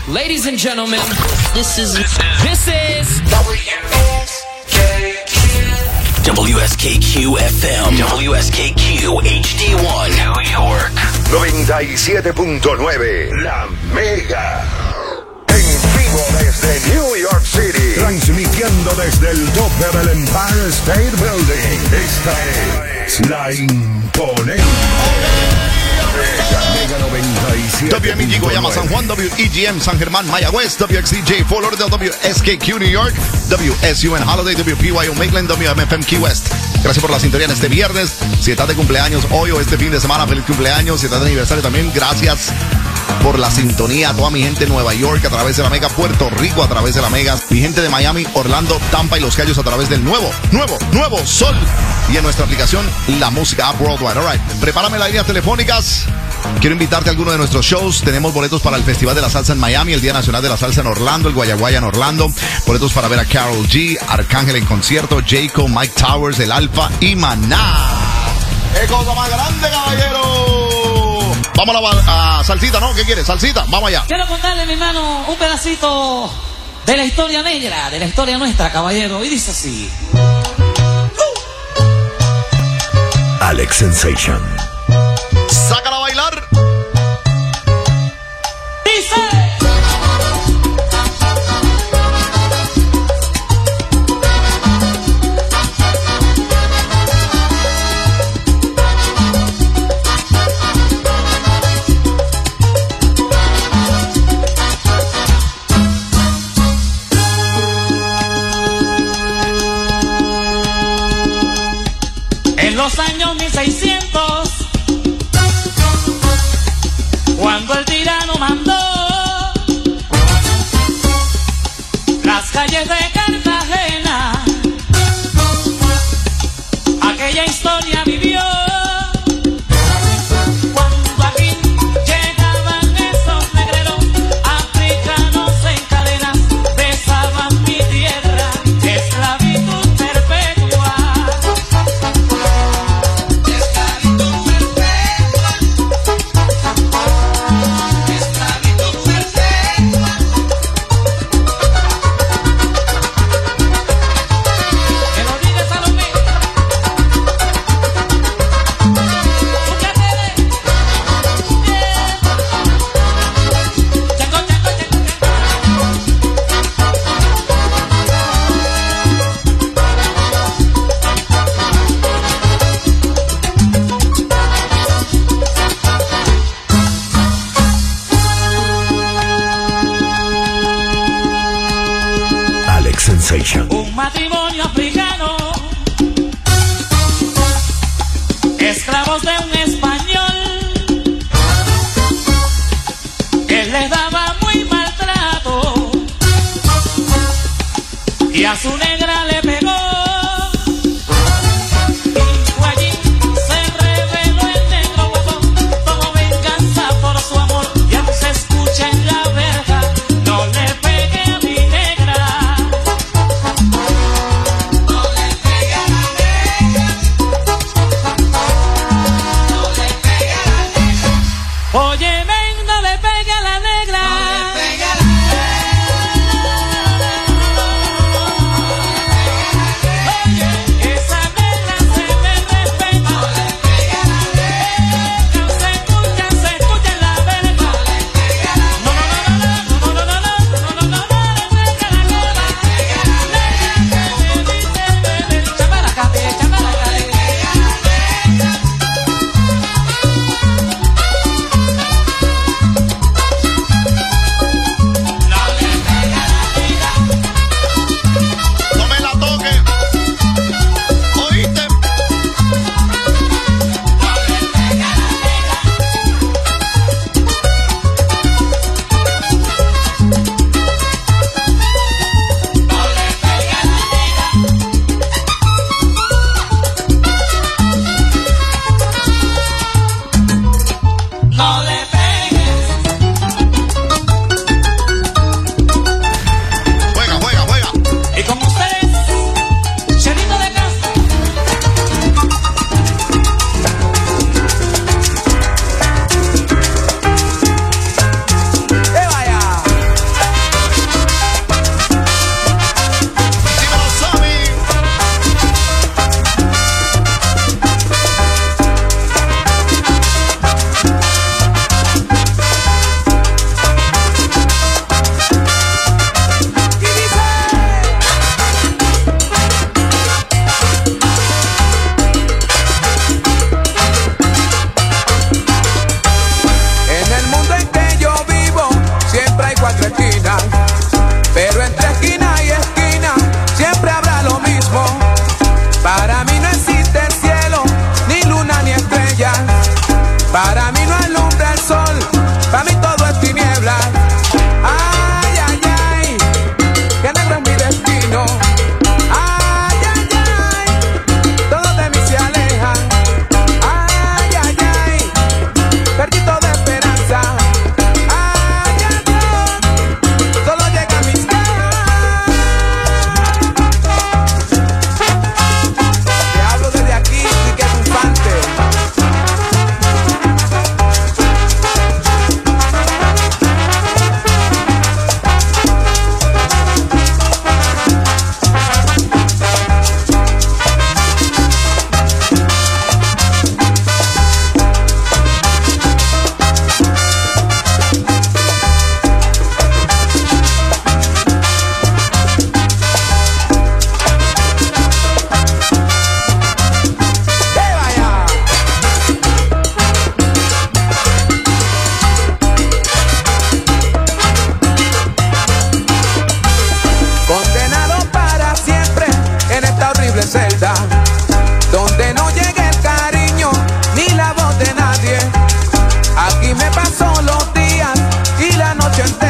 Ladies and gentlemen, this is WSKQ FM, WSKQ HD1, New York. 97.9, La Mega. En vivo desde New York City. Transmitiendo desde el tope del Empire State Building. Esta es la imponente Mega 97. WMEG Guayama San Juan, WEGM San Germán Mayagüez, WXCJ Fort Lauderdale, WSKQ New York, WSUN Holiday, WPYO Maitland, WMFM Key West. Gracias por la sintonía en este viernes. Si estás de cumpleaños hoy o este fin de semana, feliz cumpleaños. Si estás de aniversario también, gracias por la sintonía a toda mi gente de Nueva York a través de la Mega, Puerto Rico a través de la Mega, mi gente de Miami, Orlando, Tampa y Los Cayos a través del nuevo Sol y en nuestra aplicación La Música App Worldwide. All right, prepárame las líneas telefónicas. Quiero invitarte a alguno de nuestros shows. Tenemos boletos para el Festival de la Salsa en Miami, el Día Nacional de la Salsa en Orlando, el Guayaguaya en Orlando. Boletos para ver a Karol G, Arcángel en concierto, Jayco, Mike Towers, El Alfa y Maná. ¡Qué cosa más grande, caballero! Vamos a salsita, ¿no? ¿Qué quieres? Salsita, vamos allá. Quiero contarle, mi hermano, un pedacito de la historia negra, de la historia nuestra, caballero. Y dice así. Alex Sensation. Sácala a bailar. Dice. En los años 1600, cuando el tirano mandó las calles de Cartagena, aquella historia vivió. Cuando aquí llegaban esos negreros africanos en cadenas, besaban mi tierra, esclavitud perpetua. Un matrimonio africano, esclavos de un español, él les daba muy maltrato y a su negra le pegó. Y fue allí, se reveló el negro guapo, tomó venganza por su amor y aún se escucha en la verja: no le pegue a mi negra. Oye, ven, no le pegue a la negra. No le pegue a la negra.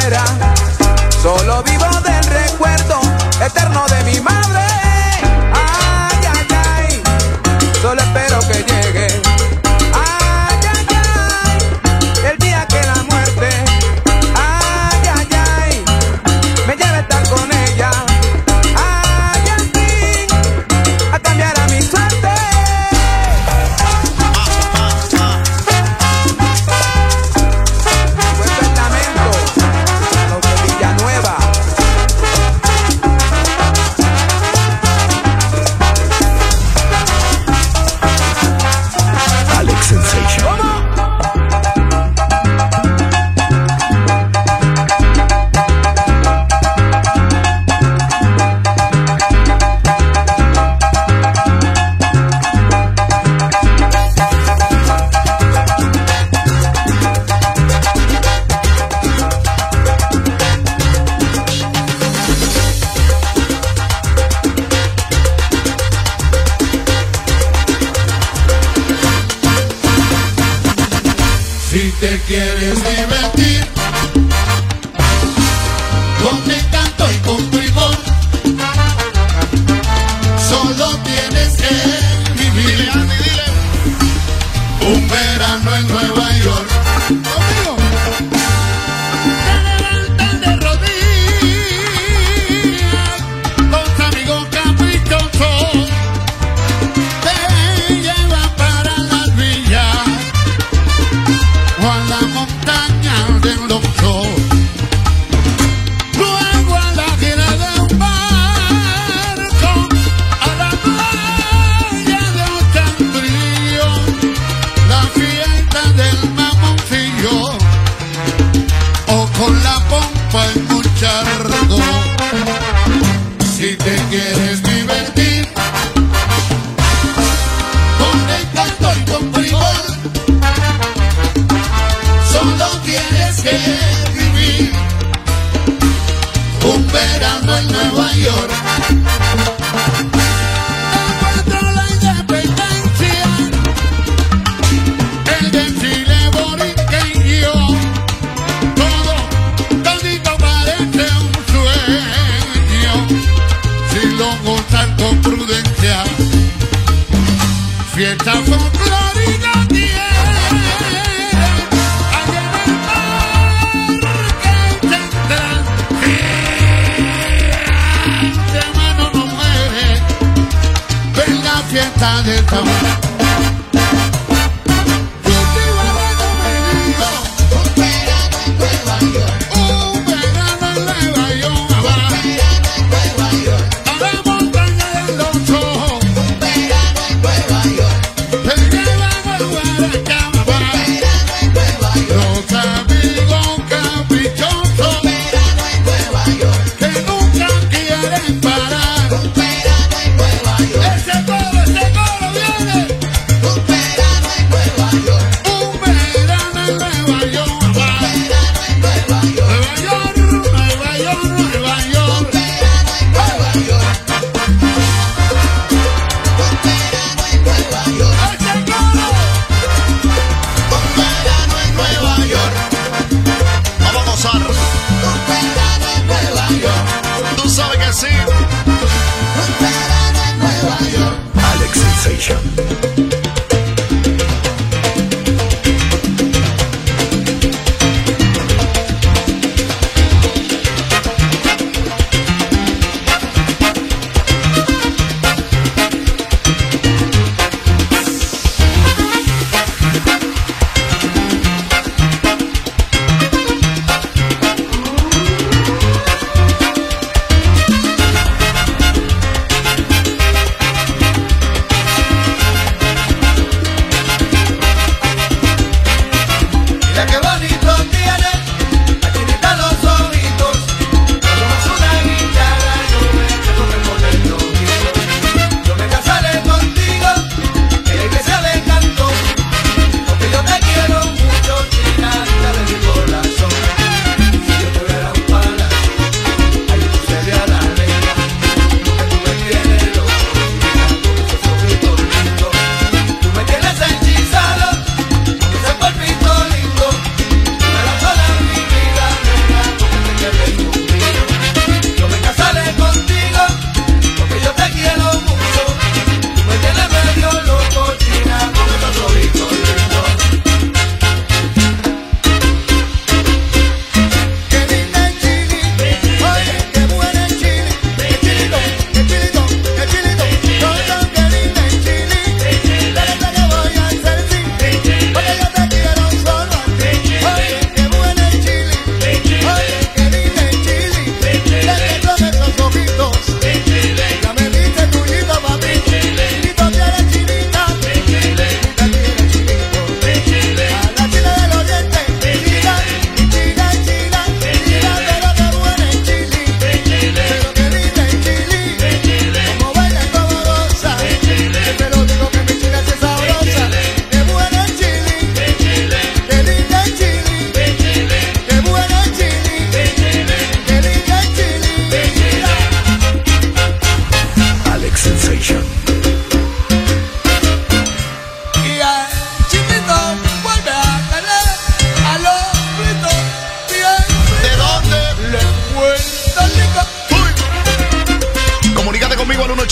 quiera. Solo vivo del recuerdo eterno de mi madre. Ay, ay, ay, solo espero que llegue. Ay, ay, ay, el día que la muerte, ay, ay, ay, me lleve a estar con ella. Ay, al fin, a cambiar a mi suerte. Si te quieres divertir con encanto y con primor, solo tienes que vivir un verano en Nueva York. Conmigo. Te levantas de rodillas, los amigos caprichosos te llevan para las villas o a la montaña del Oxo, luego a la gira de un barco, a la playa de Ochantrillo, la fiesta del Mamoncillo, o con la pompa en Muchardo. Si te quieres divertir con encanto y con primor, solo tienes que vivir un verano en Nueva York. Encuentro la independencia, el desfile boriqueño, todito parece un sueño, si lo gozan con prudencia. Fiesta folclórica tiene fiesta del sabor. Yo te iba a ver conmigo un verano en Nueva York. Un verano en Nueva York. Un verano en Nueva York. A la montaña de los ojos. Un verano en Nueva York. Te llevan a Guaracama. Un verano en Nueva York. Los amigos caprichosos. Un verano en Nueva York. Que nunca quieren parar. Un verano en Nueva York. Ese coro viene.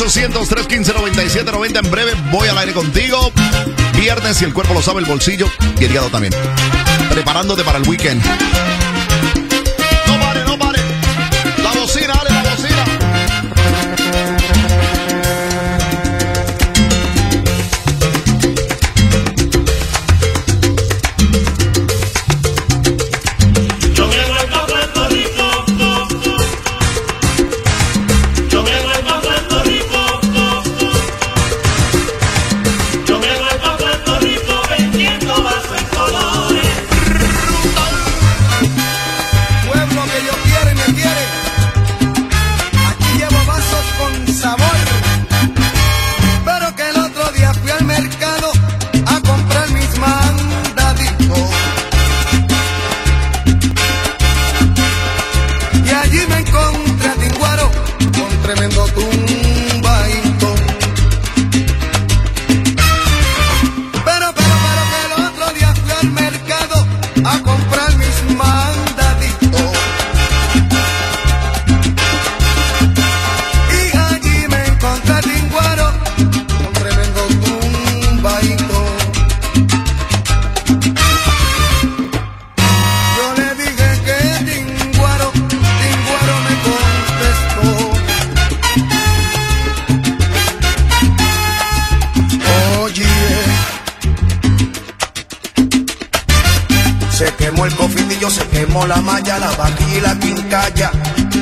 1-800-315-9790. En breve voy al aire contigo. Viernes, y el cuerpo lo sabe, el bolsillo y el hígado también. Preparándote para el weekend. No pare, no pare. La bocina, dale la bocina. Yo me vuelvo a Puerto Rico. Yo me vuelvo a Puerto Rico. Yo me vuelvo a Puerto Rico vendiendo vasos en colores. Pueblo que yo quiero y me quiere. Aquí llevo vasos con sabor. Pero que el otro día fui al mercado a comprar mis mandaditos. Y allí me encontré a Tinguaro con tremendo tumbadito. Pero que el otro día fui al mercado a comprar mis mandaditos. Y allí me encontré a Tinguaro con tremendo tumbadito. Yo le dije que Tinguaro me contestó. Oye, se quemó el cofitillo, se quemó la malla, la vaquilla y la quincalla.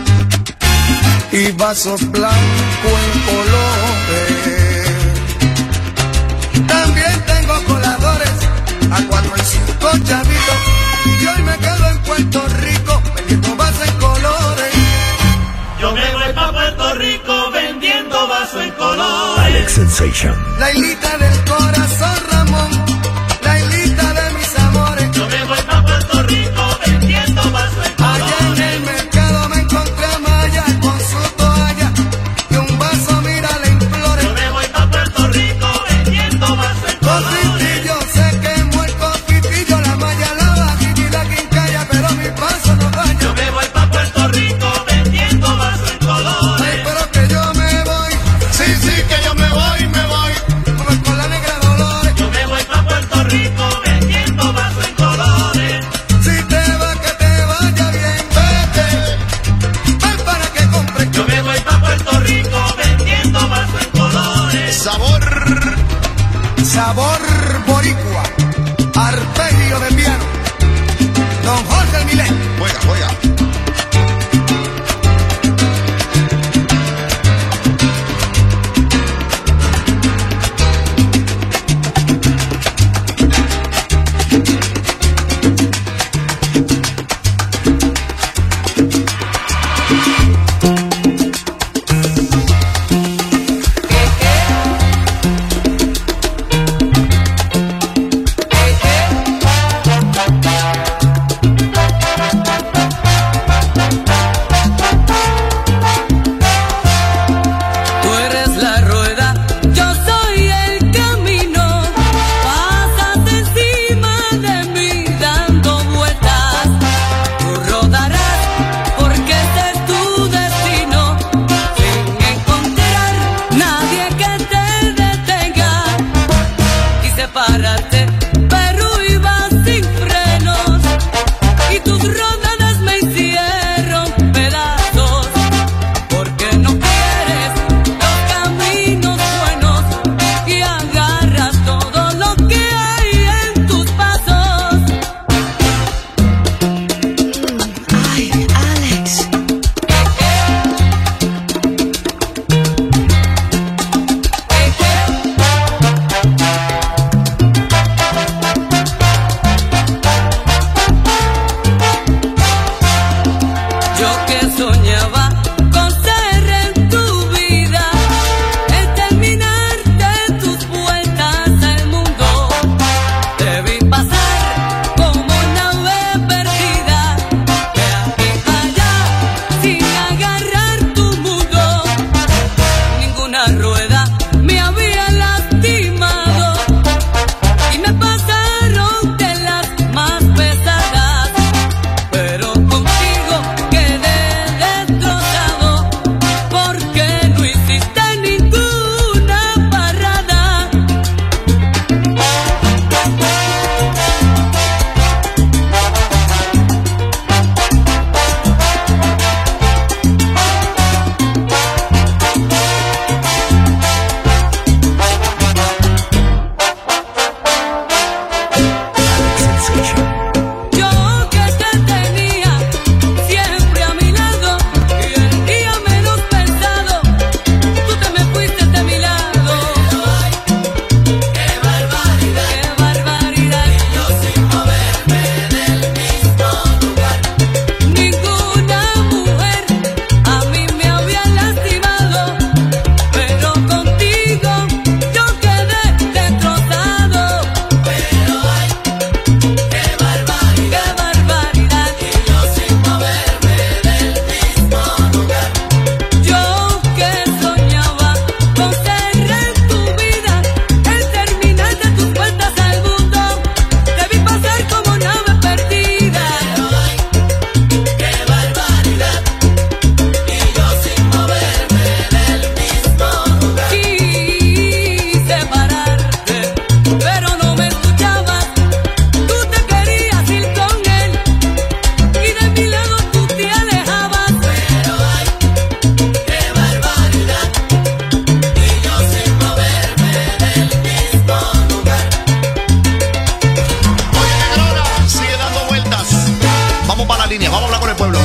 Y vasos blancos en colores. También tengo coladores a 4 y 5 chavitos. Y hoy me quedo en Puerto Rico vendiendo vasos en colores. Yo me vuelvo a Puerto Rico vendiendo vasos en colores. Alex Sensation. La hilita del corazón, Ramón. La hilita de mis amores. Yo me vuelvo a Puerto Rico vendiendo vasos en Allá en colores. el mercado me encontré a Maya con su toalla y un vaso, mira, le implore. Yo me voy a Puerto Rico vendiendo vasos en colores. Cofitillo, se quemó el cofitillo, la malla, la vajilla y la quincalla, pero mi paso no Yo falla. me voy a Puerto Rico vendiendo vasos en Ay, colores. pero que yo me voy, Sí, que yo me voy. como con la negra Dolores. Yo me voy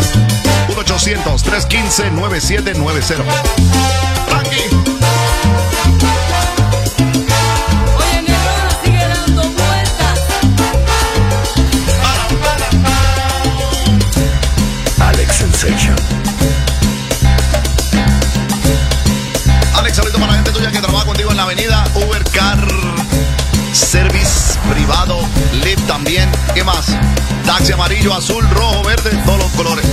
1-800-315-9790. Tranqui. Oye, mi hermana sigue dando vueltas. Alex Sensation. Alex, saludito para la gente tuya que trabaja contigo en la avenida. Uber Car Service privado, Lyft también. ¿Qué más? Taxi amarillo, azul, rojo, verde, todos los colores.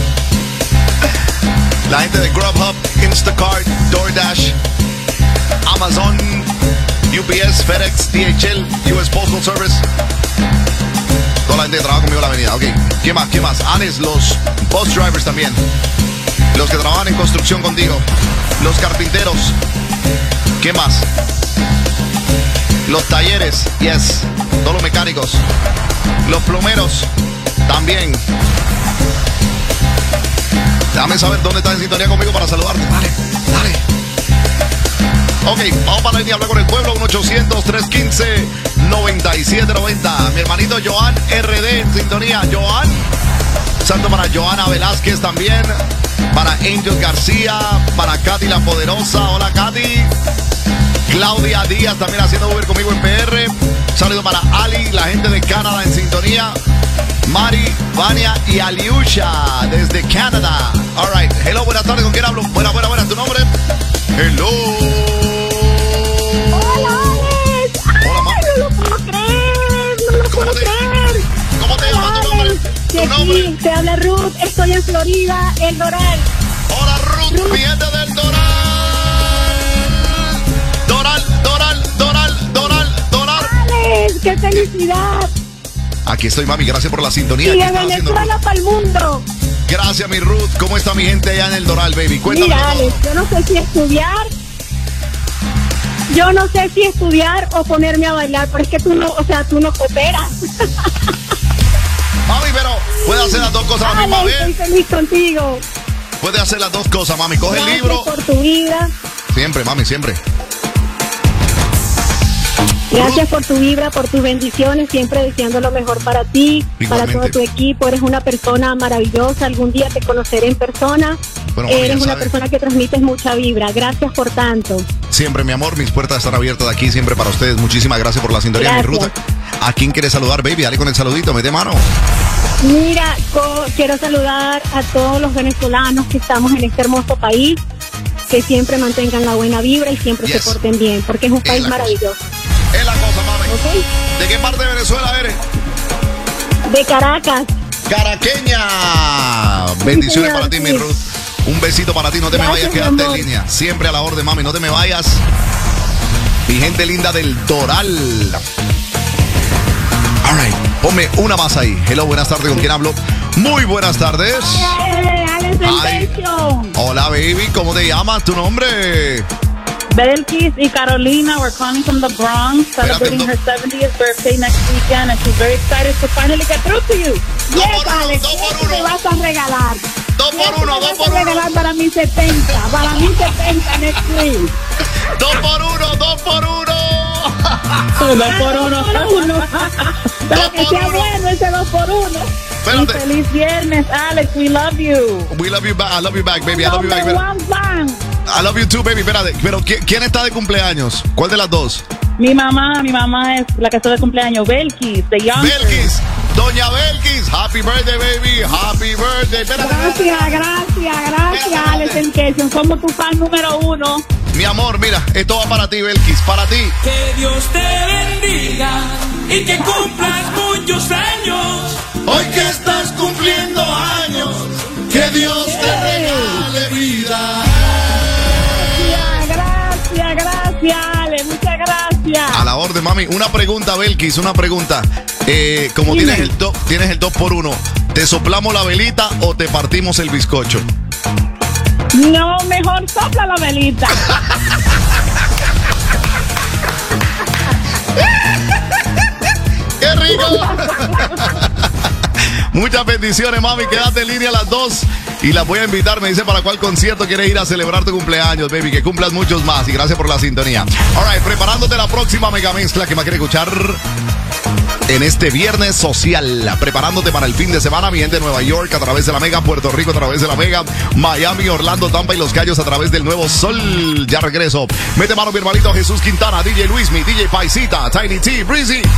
La gente de Grubhub, Instacart, DoorDash, Amazon, UPS, FedEx, DHL, US Postal Service. Toda la gente que trabaja conmigo en la avenida. Ok, ¿qué más? ¿Qué más? Alex, los bus drivers también. Los que trabajan en construcción contigo. Los carpinteros. ¿Qué más? Los talleres, yes. Todos los mecánicos. Los plomeros, también. Déjame saber dónde estás en sintonía conmigo para saludarte. Dale, dale. Ok, vamos para la línea a hablar con el pueblo. 1-800-315-9790. Mi hermanito Joan RD en sintonía. Joan. Santo para Joana Velázquez también. Para Angel García. Para Katy la Poderosa. Hola, Katy. Claudia Díaz también haciendo Uber conmigo en PR. Saludo para Ali, la gente de Canadá en sintonía. Mari, Vania y Aliusha desde Canadá. All right. Hello, buenas tardes. ¿Con quién hablo? Buena. ¿Tu nombre? Hello. Hola, Alex. Hola, ma. Ay, no lo puedo creer. No lo puedo creer. ¿Cómo te llamas? ¿Tu nombre? De aquí, te habla Ruth. Estoy en Florida, El Doral. Hola, Ruth, mi gente del Doral. Doral. Alex, qué felicidad. Aquí estoy, mami. Gracias por la sintonía. Y ¿Qué de estás haciendo, Venezuela Ruth? para el mundo. Gracias, mi Ruth. ¿Cómo está mi gente allá en el Doral, baby? Cuéntame. Mira, Alex, yo no sé si estudiar. Yo no sé si estudiar o ponerme a bailar, pero es que tú no cooperas. Mami, pero puede hacer las dos cosas a la misma Alex, estoy vez. feliz contigo. Puede hacer las dos cosas, mami. Coge el Gracias libro. por tu vida. Siempre, mami, siempre. Gracias por tu vibra, por tus bendiciones, siempre deseando lo mejor para ti, Igualmente. para todo tu equipo. Eres una persona maravillosa, algún día te conoceré en persona. Bueno, mami, Eres ya una sabes. persona que transmites mucha vibra. Gracias por tanto. Siempre, mi amor, mis puertas están abiertas de aquí, siempre para ustedes. Muchísimas gracias por la sintonía, mi Gracias. Ruth. ¿A quién quieres saludar, baby? Dale con el saludito, mete mano. Mira, quiero saludar a todos los venezolanos que estamos en este hermoso país, que siempre mantengan la buena vibra y siempre Yes. se porten bien, porque es un Es país la cosa. maravilloso. Es la cosa, mami. ¿Ok? ¿De qué parte de Venezuela eres? De Caracas. Caraqueña. Bendiciones señor, para ti, mi sí. Ruth. Un besito para ti, no te me Gracias, vayas, mi quédate en amor. línea. Siempre a la orden, mami, no te me vayas. Mi gente linda del Doral. All right, ponme una más ahí. Hello, buenas tardes, ¿con quién hablo? Muy buenas tardes. Alex Ay. Sensation. Hola, baby, ¿cómo te llamas? ¿Tu nombre? Belkis y Carolina, we're calling from the Bronx, celebrating her 70th birthday next weekend, and she's very excited to finally get through to you. Dos Yes, por uno, Alex, dos por ¿qué me uno. vas a regalar? Dos por ¿Qué uno, me dos vas por a uno. regalar para mi 70? Para mi 70 next week. 2 por 1, 2 por 1. 2 por 1. Pero Dos que por sea uno. bueno ese 2 por 1. Y Espérate. feliz viernes, Alex, we love you. We love you back. I love you back, baby. I love you back. Number one fan. I love you too, baby. Espérate, pero ¿quién está de cumpleaños? ¿Cuál de las dos? Mi mamá es la que está de cumpleaños, Belkis, de Young. Belkis. Doña Belkis. Happy birthday, baby. Happy birthday. Espérate. Gracias, Alex Sensation. Somos tu fan número 1. Mi amor, mira, esto va para ti, Belkis. Para ti. Que Dios te bendiga y que cumplas muchos años. Hoy que estás cumpliendo años, que Dios te regale vida. Gracias, Alex. Muchas gracias. A la orden, mami. Una pregunta, Belkis, una pregunta. Como Dime. tienes el 2 por 1, ¿te soplamos la velita o te partimos el bizcocho? No, mejor sopla la velita. ¡Qué rico! Muchas bendiciones, mami. Quédate en línea a las 2 y las voy a invitar. Me dice para cuál concierto quieres ir a celebrar tu cumpleaños, baby. Que cumplas muchos más y gracias por la sintonía. All right, preparándote la próxima mega mezcla que me quiere escuchar. en este viernes social, preparándote para el fin de semana. Mi gente de Nueva York a través de la Mega, Puerto Rico a través de la Mega, Miami, Orlando, Tampa y Los Cayos a través del Nuevo Sol. Ya regreso. Mete mano mi hermanito Jesús Quintana, DJ Luismi, DJ Paisita, Tiny T, Breezy.